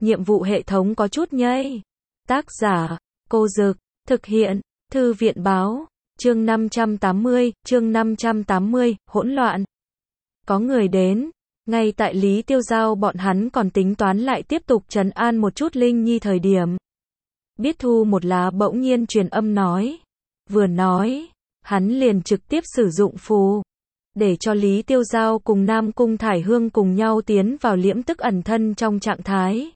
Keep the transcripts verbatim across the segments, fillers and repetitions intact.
nhiệm vụ hệ thống có chút nhây. Tác giả, Cô Dực, thực hiện, Thư viện báo, chương năm trăm tám mươi, chương năm trăm tám mươi, hỗn loạn. Có người đến, ngay tại Lý Tiêu Giao bọn hắn còn tính toán lại tiếp tục trấn an một chút Linh Nhi thời điểm. Biết Thu một lá bỗng nhiên truyền âm nói. Vừa nói, hắn liền trực tiếp sử dụng phù, để cho Lý Tiêu Giao cùng Nam Cung Thải Hương cùng nhau tiến vào liễm tức ẩn thân trong trạng thái.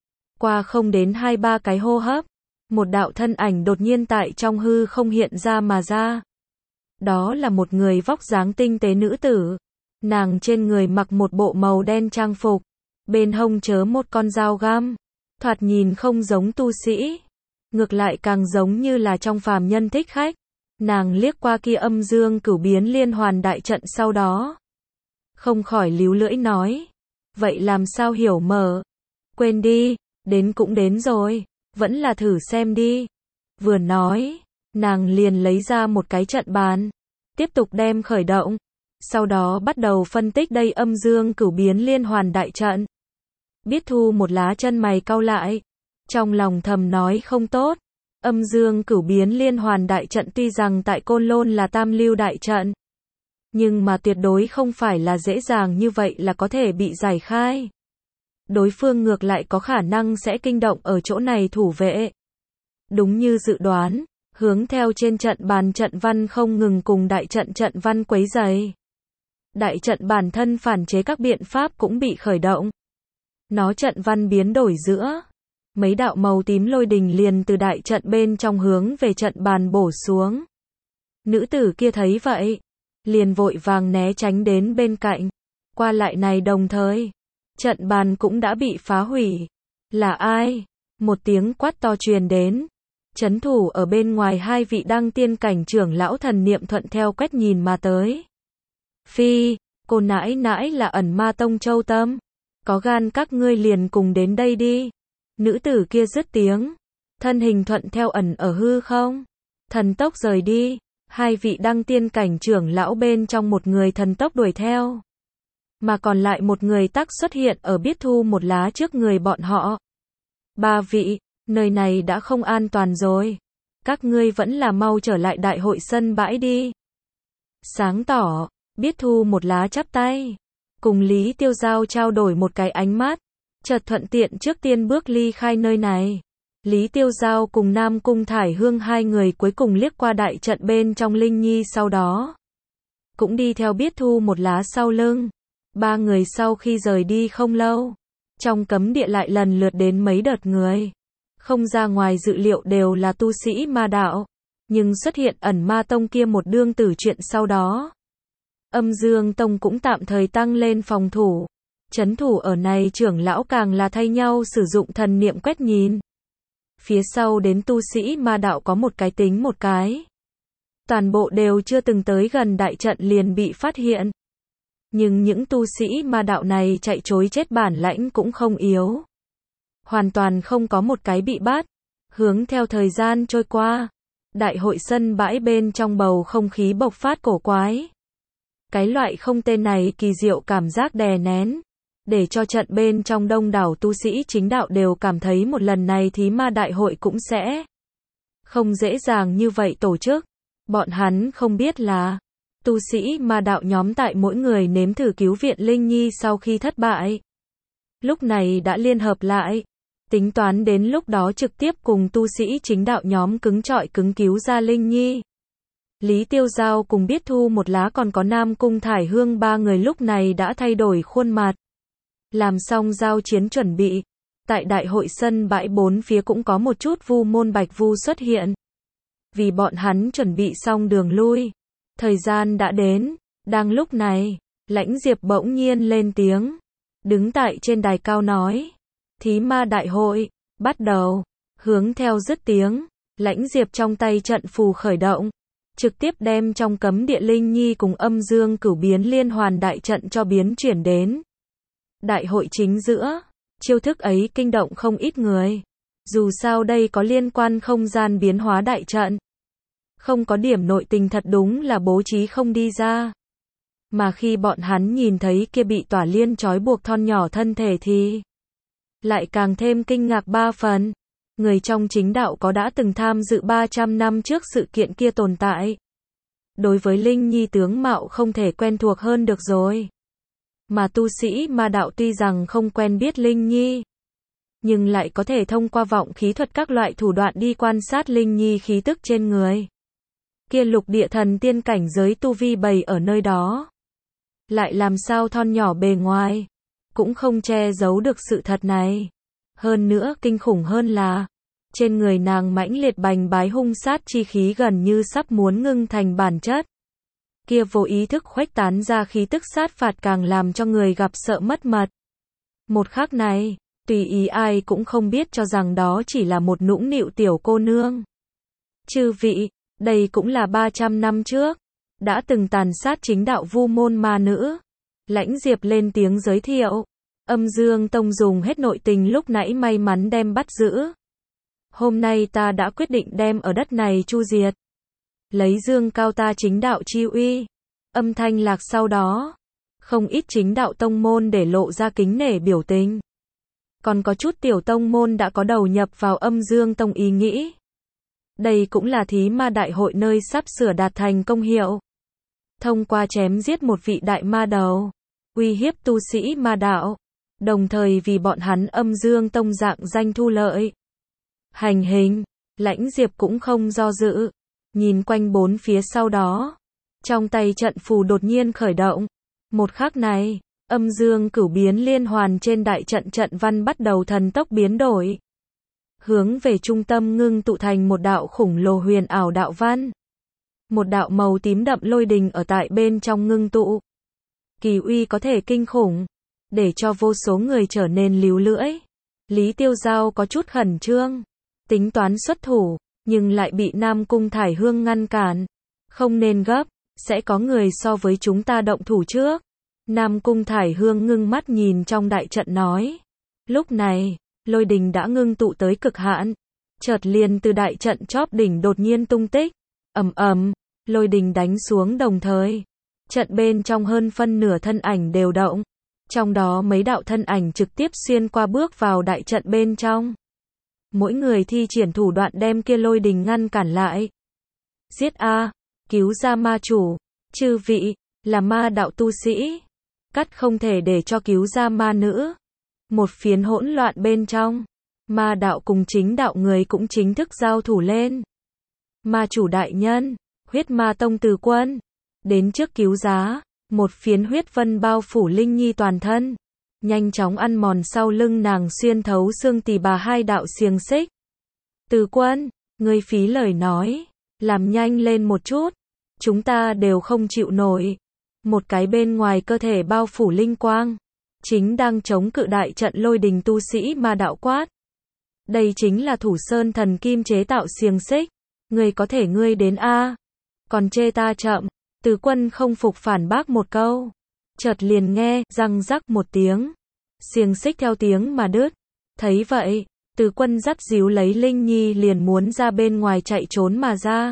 Qua không đến hai ba cái hô hấp, một đạo thân ảnh đột nhiên tại trong hư không hiện ra mà ra. Đó là một người vóc dáng tinh tế nữ tử. Nàng trên người mặc một bộ màu đen trang phục, bên hông chớ một con dao găm, thoạt nhìn không giống tu sĩ, ngược lại càng giống như là trong phàm nhân thích khách. Nàng liếc qua kia âm dương cửu biến liên hoàn đại trận sau đó, không khỏi líu lưỡi nói, vậy làm sao hiểu mở? Quên đi, đến cũng đến rồi, vẫn là thử xem đi. Vừa nói, nàng liền lấy ra một cái trận bàn, tiếp tục đem khởi động, sau đó bắt đầu phân tích đây âm dương cửu biến liên hoàn đại trận. Biết Thu một lá chân mày cau lại, trong lòng thầm nói không tốt. Âm dương cửu biến liên hoàn đại trận tuy rằng tại Côn Lôn là tam lưu đại trận, nhưng mà tuyệt đối không phải là dễ dàng như vậy là có thể bị giải khai. Đối phương ngược lại có khả năng sẽ kinh động ở chỗ này thủ vệ. Đúng như dự đoán, hướng theo trên trận bàn trận văn không ngừng cùng đại trận trận văn quấy rầy. Đại trận bản thân phản chế các biện pháp cũng bị khởi động. Nó trận văn biến đổi giữa. Mấy đạo màu tím lôi đình liền từ đại trận bên trong hướng về trận bàn bổ xuống. Nữ tử kia thấy vậy, liền vội vàng né tránh đến bên cạnh. Qua lại này đồng thời, trận bàn cũng đã bị phá hủy. Là ai? Một tiếng quát to truyền đến. Chấn thủ ở bên ngoài hai vị đăng tiên cảnh trưởng lão thần niệm thuận theo quét nhìn mà tới. Phi, cô nãi nãi là ẩn ma tông Châu Tâm. Có gan các ngươi liền cùng đến đây đi. Nữ tử kia dứt tiếng, thân hình thuận theo ẩn ở hư không, thần tốc rời đi. Hai vị đăng tiên cảnh trưởng lão bên trong một người thần tốc đuổi theo, mà còn lại một người tắc xuất hiện ở Biết Thu một lá trước người bọn họ. Ba vị, nơi này đã không an toàn rồi, các ngươi vẫn là mau trở lại đại hội sân bãi đi. Sáng tỏ, Biết Thu một lá chắp tay, cùng Lý Tiêu Giao trao đổi một cái ánh mắt, chợt thuận tiện trước tiên bước ly khai nơi này. Lý Tiêu Giao cùng Nam Cung Thải Hương hai người cuối cùng liếc qua đại trận bên trong Linh Nhi sau đó, cũng đi theo Biết Thu một lá sau lưng. Ba người sau khi rời đi không lâu, trong cấm địa lại lần lượt đến mấy đợt người. Không ra ngoài dự liệu đều là tu sĩ ma đạo, nhưng xuất hiện ẩn ma tông kia một đương tử chuyện sau đó. Âm Dương Tông cũng tạm thời tăng lên phòng thủ. Chấn thủ ở này trưởng lão càng là thay nhau sử dụng thần niệm quét nhìn. Phía sau đến tu sĩ ma đạo có một cái tính một cái. Toàn bộ đều chưa từng tới gần đại trận liền bị phát hiện. Nhưng những tu sĩ ma đạo này chạy trối chết bản lãnh cũng không yếu. Hoàn toàn không có một cái bị bắt. Hướng theo thời gian trôi qua, đại hội sân bãi bên trong bầu không khí bộc phát cổ quái. Cái loại không tên này kỳ diệu cảm giác đè nén, để cho trận bên trong đông đảo tu sĩ chính đạo đều cảm thấy một lần này thí ma đại hội cũng sẽ không dễ dàng như vậy tổ chức. Bọn hắn không biết là, tu sĩ ma đạo nhóm tại mỗi người nếm thử cứu viện Linh Nhi sau khi thất bại, lúc này đã liên hợp lại, tính toán đến lúc đó trực tiếp cùng tu sĩ chính đạo nhóm cứng trọi cứng cứu ra Linh Nhi. Lý Tiêu Giao cùng Biết Thu một lá còn có Nam Cung Thải Hương ba người lúc này đã thay đổi khuôn mặt. Làm xong giao chiến chuẩn bị, tại đại hội sân bãi bốn phía cũng có một chút vu môn bạch vu xuất hiện. Vì bọn hắn chuẩn bị xong đường lui, thời gian đã đến. Đang lúc này, Lãnh Diệp bỗng nhiên lên tiếng, đứng tại trên đài cao nói, thí ma đại hội, bắt đầu. Hướng theo dứt tiếng, Lãnh Diệp trong tay trận phù khởi động, trực tiếp đem trong cấm địa Linh Nhi cùng âm dương cửu biến liên hoàn đại trận cho biến chuyển đến đại hội chính giữa. Chiêu thức ấy kinh động không ít người. Dù sao đây có liên quan không gian biến hóa đại trận. Không có điểm nội tình thật đúng là bố trí không đi ra. Mà khi bọn hắn nhìn thấy kia bị tỏa liên trói buộc thon nhỏ thân thể thì lại càng thêm kinh ngạc ba phần. Người trong chính đạo có đã từng tham dự ba trăm năm trước sự kiện kia tồn tại. Đối với Linh Nhi tướng mạo không thể quen thuộc hơn được rồi. Mà tu sĩ ma đạo tuy rằng không quen biết Linh Nhi, nhưng lại có thể thông qua vọng khí thuật các loại thủ đoạn đi quan sát Linh Nhi khí tức trên người. Kia lục địa thần tiên cảnh giới tu vi bày ở nơi đó. Lại làm sao thon nhỏ bề ngoài, cũng không che giấu được sự thật này. Hơn nữa kinh khủng hơn là, trên người nàng mãnh liệt bành bái hung sát chi khí gần như sắp muốn ngưng thành bản chất. Kia vô ý thức khuếch tán ra khí tức sát phạt càng làm cho người gặp sợ mất mật. Một khắc này, tùy ý ai cũng không biết cho rằng đó chỉ là một nũng nịu tiểu cô nương. Chư vị, đây cũng là ba trăm năm trước, đã từng tàn sát chính đạo vu môn ma nữ. Lãnh Diệp lên tiếng giới thiệu. Âm Dương Tông dùng hết nội tình lúc nãy may mắn đem bắt giữ. Hôm nay ta đã quyết định đem ở đất này chu diệt. Lấy dương cao ta chính đạo chi uy. Âm thanh lạc sau đó. Không ít chính đạo tông môn để lộ ra kính nể biểu tình. Còn có chút tiểu tông môn đã có đầu nhập vào Âm Dương Tông ý nghĩ. Đây cũng là thí ma đại hội nơi sắp sửa đạt thành công hiệu. Thông qua chém giết một vị đại ma đầu, uy hiếp tu sĩ ma đạo, đồng thời vì bọn hắn Âm Dương Tông dạng danh thu lợi. Hành hình, Lãnh Diệp cũng không do dự, nhìn quanh bốn phía sau đó, trong tay trận phù đột nhiên khởi động. Một khắc này, Âm Dương Cửu biến liên hoàn trên đại trận trận văn bắt đầu thần tốc biến đổi, hướng về trung tâm ngưng tụ thành một đạo khủng lồ huyền ảo đạo văn. Một đạo màu tím đậm lôi đình ở tại bên trong ngưng tụ. Kỳ uy có thể kinh khủng, để cho vô số người trở nên líu lưỡi. Lý Tiêu Giao có chút khẩn trương, tính toán xuất thủ, nhưng lại bị Nam Cung Thải Hương ngăn cản. Không nên gấp, sẽ có người so với chúng ta động thủ trước. Nam Cung Thải Hương ngưng mắt nhìn trong đại trận nói. Lúc này, lôi đình đã ngưng tụ tới cực hạn, chợt liền từ đại trận chóp đỉnh đột nhiên tung tích. Ầm ầm, lôi đình đánh xuống đồng thời, trận bên trong hơn phân nửa thân ảnh đều động, trong đó mấy đạo thân ảnh trực tiếp xuyên qua bước vào đại trận bên trong. Mỗi người thi triển thủ đoạn đem kia lôi đình ngăn cản lại. Giết a, cứu ra ma chủ, chư vị, là ma đạo tu sĩ, cắt không thể để cho cứu ra ma nữ. Một phiến hỗn loạn bên trong, ma đạo cùng chính đạo người cũng chính thức giao thủ lên. Ma chủ đại nhân, huyết ma tông từ quân, đến trước cứu giá, một phiến huyết vân bao phủ Linh Nhi toàn thân, nhanh chóng ăn mòn sau lưng nàng xuyên thấu xương tỳ bà hai đạo xiềng xích. Từ quân, ngươi phí lời nói, làm nhanh lên một chút, chúng ta đều không chịu nổi. Một cái bên ngoài cơ thể bao phủ linh quang, chính đang chống cự đại trận lôi đình tu sĩ ma đạo quát. Đây chính là Thủ Sơn thần kim chế tạo xiềng xích, ngươi có thể ngươi đến a, còn chê ta chậm. Từ quân không phục phản bác một câu, chợt liền nghe răng rắc một tiếng, xiềng xích theo tiếng mà đứt. Thấy vậy, Từ quân dắt díu lấy Linh Nhi liền muốn ra bên ngoài chạy trốn mà ra.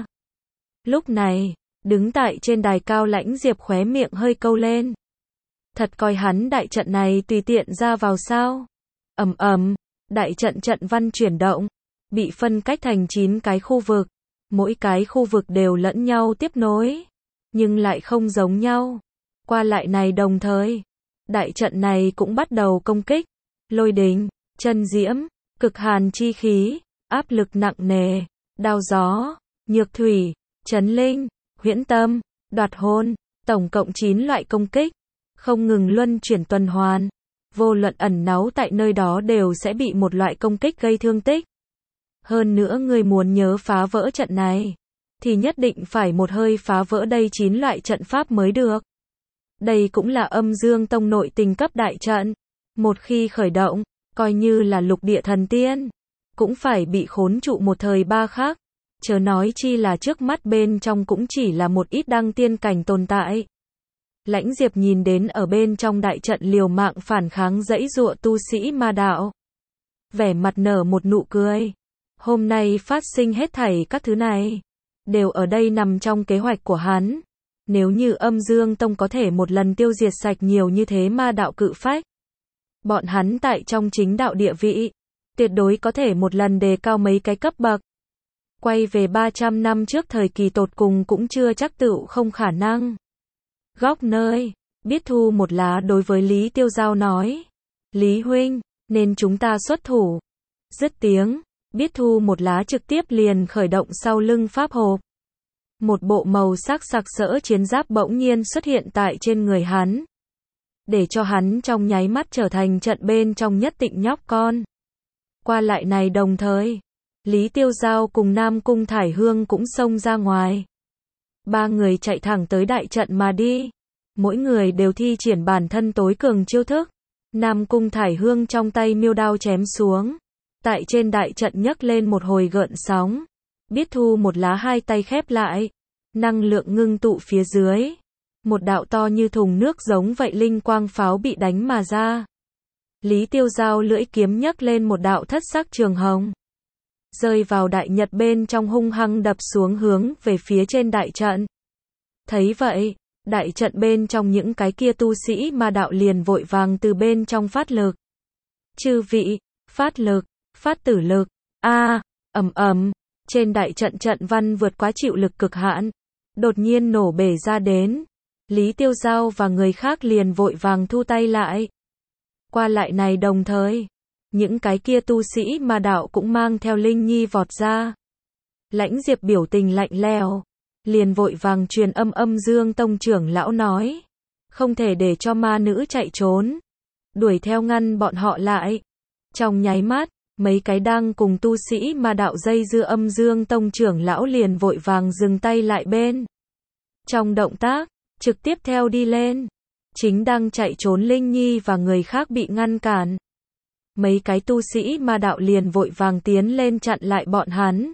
Lúc này, đứng tại trên đài cao Lãnh Diệp khóe miệng hơi câu lên. Thật coi hắn đại trận này tùy tiện ra vào sao? Ầm ầm, đại trận trận văn chuyển động, bị phân cách thành chín cái khu vực, mỗi cái khu vực đều lẫn nhau tiếp nối, nhưng lại không giống nhau. Qua lại này đồng thời, đại trận này cũng bắt đầu công kích, lôi đình, chân diễm, cực hàn chi khí, áp lực nặng nề, đao gió, nhược thủy, chấn linh, huyễn tâm, đoạt hồn, tổng cộng chín loại công kích, không ngừng luân chuyển tuần hoàn. Vô luận ẩn náu tại nơi đó đều sẽ bị một loại công kích gây thương tích. Hơn nữa người muốn nhớ phá vỡ trận này, thì nhất định phải một hơi phá vỡ đây chín loại trận pháp mới được. Đây cũng là Âm Dương Tông nội tình cấp đại trận. Một khi khởi động, coi như là lục địa thần tiên, cũng phải bị khốn trụ một thời ba khắc. Chớ nói chi là trước mắt bên trong cũng chỉ là một ít đăng tiên cảnh tồn tại. Lãnh Diệp nhìn đến ở bên trong đại trận liều mạng phản kháng dãy dụa tu sĩ ma đạo, vẻ mặt nở một nụ cười. Hôm nay phát sinh hết thảy các thứ này, đều ở đây nằm trong kế hoạch của hắn. Nếu như Âm Dương Tông có thể một lần tiêu diệt sạch nhiều như thế ma đạo cự phách, bọn hắn tại trong chính đạo địa vị, tuyệt đối có thể một lần đề cao mấy cái cấp bậc. Quay về ba trăm năm trước thời kỳ tột cùng cũng chưa chắc tựu không khả năng. Góc nơi, biết thu một lá đối với Lý Tiêu Giao nói. Lý huynh, nên chúng ta xuất thủ. Dứt tiếng, biết thu một lá trực tiếp liền khởi động sau lưng pháp hộp. Một bộ màu sắc sặc sỡ chiến giáp bỗng nhiên xuất hiện tại trên người hắn. Để cho hắn trong nháy mắt trở thành trận bên trong nhất tịnh nhóc con. Qua lại này đồng thời, Lý Tiêu Giao cùng Nam Cung Thải Hương cũng xông ra ngoài. Ba người chạy thẳng tới đại trận mà đi. Mỗi người đều thi triển bản thân tối cường chiêu thức. Nam Cung Thải Hương trong tay miêu đao chém xuống. Tại trên đại trận nhấc lên một hồi gợn sóng. Biết thu một lá hai tay khép lại. Năng lượng ngưng tụ phía dưới. Một đạo to như thùng nước giống vậy linh quang pháo bị đánh mà ra. Lý Tiêu Giao lưỡi kiếm nhấc lên một đạo thất sắc trường hồng. Rơi vào đại nhật bên trong hung hăng đập xuống hướng về phía trên đại trận. Thấy vậy, đại trận bên trong những cái kia tu sĩ ma đạo liền vội vàng từ bên trong phát lực. Chư vị, phát lực, phát tử lực, a ầm ầm, trên đại trận trận văn vượt quá chịu lực cực hạn, đột nhiên nổ bể ra đến. Lý Tiêu Giao và người khác liền vội vàng thu tay lại. Qua lại này đồng thời, những cái kia tu sĩ ma đạo cũng mang theo Linh Nhi vọt ra. Lãnh Diệp biểu tình lạnh lẽo, liền vội vàng truyền âm âm Dương tông trưởng lão nói, không thể để cho ma nữ chạy trốn, đuổi theo ngăn bọn họ lại. Trong nháy mắt, mấy cái đang cùng tu sĩ ma đạo dây dưa âm Dương tông trưởng lão liền vội vàng dừng tay lại bên. Trong động tác, trực tiếp theo đi lên. Chính đang chạy trốn Linh Nhi và người khác bị ngăn cản. Mấy cái tu sĩ ma đạo liền vội vàng tiến lên chặn lại bọn hắn.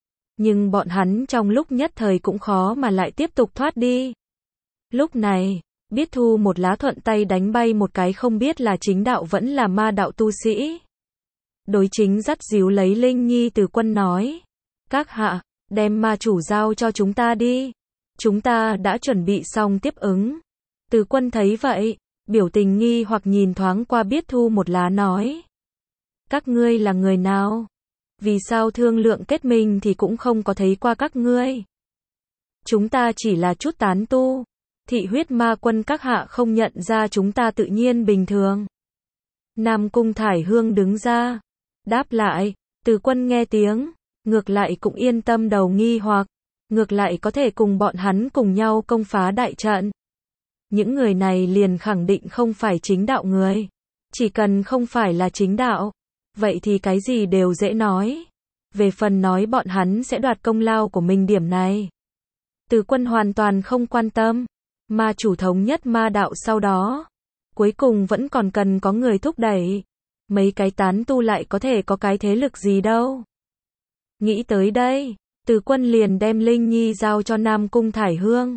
Nhưng bọn hắn trong lúc nhất thời cũng khó mà lại tiếp tục thoát đi. Lúc này, biết thu một lá thuận tay đánh bay một cái không biết là chính đạo vẫn là ma đạo tu sĩ. Đối chính dắt díu lấy Linh Nhi từ quân nói. Các hạ, đem ma chủ giao cho chúng ta đi. Chúng ta đã chuẩn bị xong tiếp ứng. Từ quân thấy vậy, biểu tình nghi hoặc nhìn thoáng qua biết thu một lá nói. Các ngươi là người nào? Vì sao thương lượng kết minh thì cũng không có thấy qua các ngươi? Chúng ta chỉ là chút tán tu. Thị huyết ma quân các hạ không nhận ra chúng ta tự nhiên bình thường. Nam Cung Thải Hương đứng ra. Đáp lại, từ quân nghe tiếng. Ngược lại cũng yên tâm đầu nghi hoặc. Ngược lại có thể cùng bọn hắn cùng nhau công phá đại trận. Những người này liền khẳng định không phải chính đạo người. Chỉ cần không phải là chính đạo, vậy thì cái gì đều dễ nói. Về phần nói bọn hắn sẽ đoạt công lao của mình điểm này, Từ quân hoàn toàn không quan tâm. Ma chủ thống nhất ma đạo sau đó, cuối cùng vẫn còn cần có người thúc đẩy. Mấy cái tán tu lại có thể có cái thế lực gì đâu. Nghĩ tới đây, Từ quân liền đem Linh Nhi giao cho Nam Cung Thải Hương.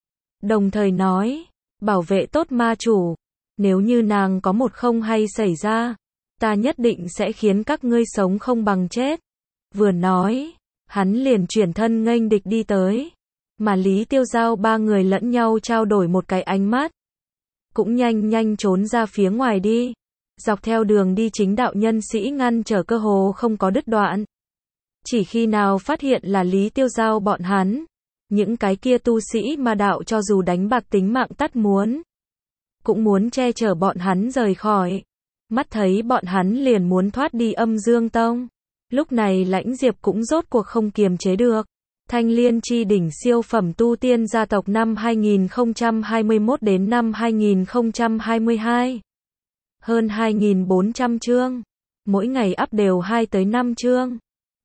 Đồng thời nói, bảo vệ tốt ma chủ. Nếu như nàng có một không hay xảy ra, ta nhất định sẽ khiến các ngươi sống không bằng chết. Vừa nói, hắn liền chuyển thân nghênh địch đi tới. Mà Lý Tiêu Giao ba người lẫn nhau trao đổi một cái ánh mắt. Cũng nhanh nhanh trốn ra phía ngoài đi. Dọc theo đường đi chính đạo nhân sĩ ngăn trở cơ hồ không có đứt đoạn. Chỉ khi nào phát hiện là Lý Tiêu Giao bọn hắn, những cái kia tu sĩ ma đạo cho dù đánh bạc tính mạng tắt muốn, cũng muốn che chở bọn hắn rời khỏi. Mắt thấy bọn hắn liền muốn thoát đi Âm Dương Tông. Lúc này Lãnh Diệp cũng rốt cuộc không kiềm chế được. Thanh Liên chi đỉnh siêu phẩm tu tiên gia tộc năm hai nghìn không trăm hai mươi mốt đến năm hai nghìn không trăm hai mươi hai. Hơn hai nghìn bốn trăm chương. Mỗi ngày up đều hai tới năm chương.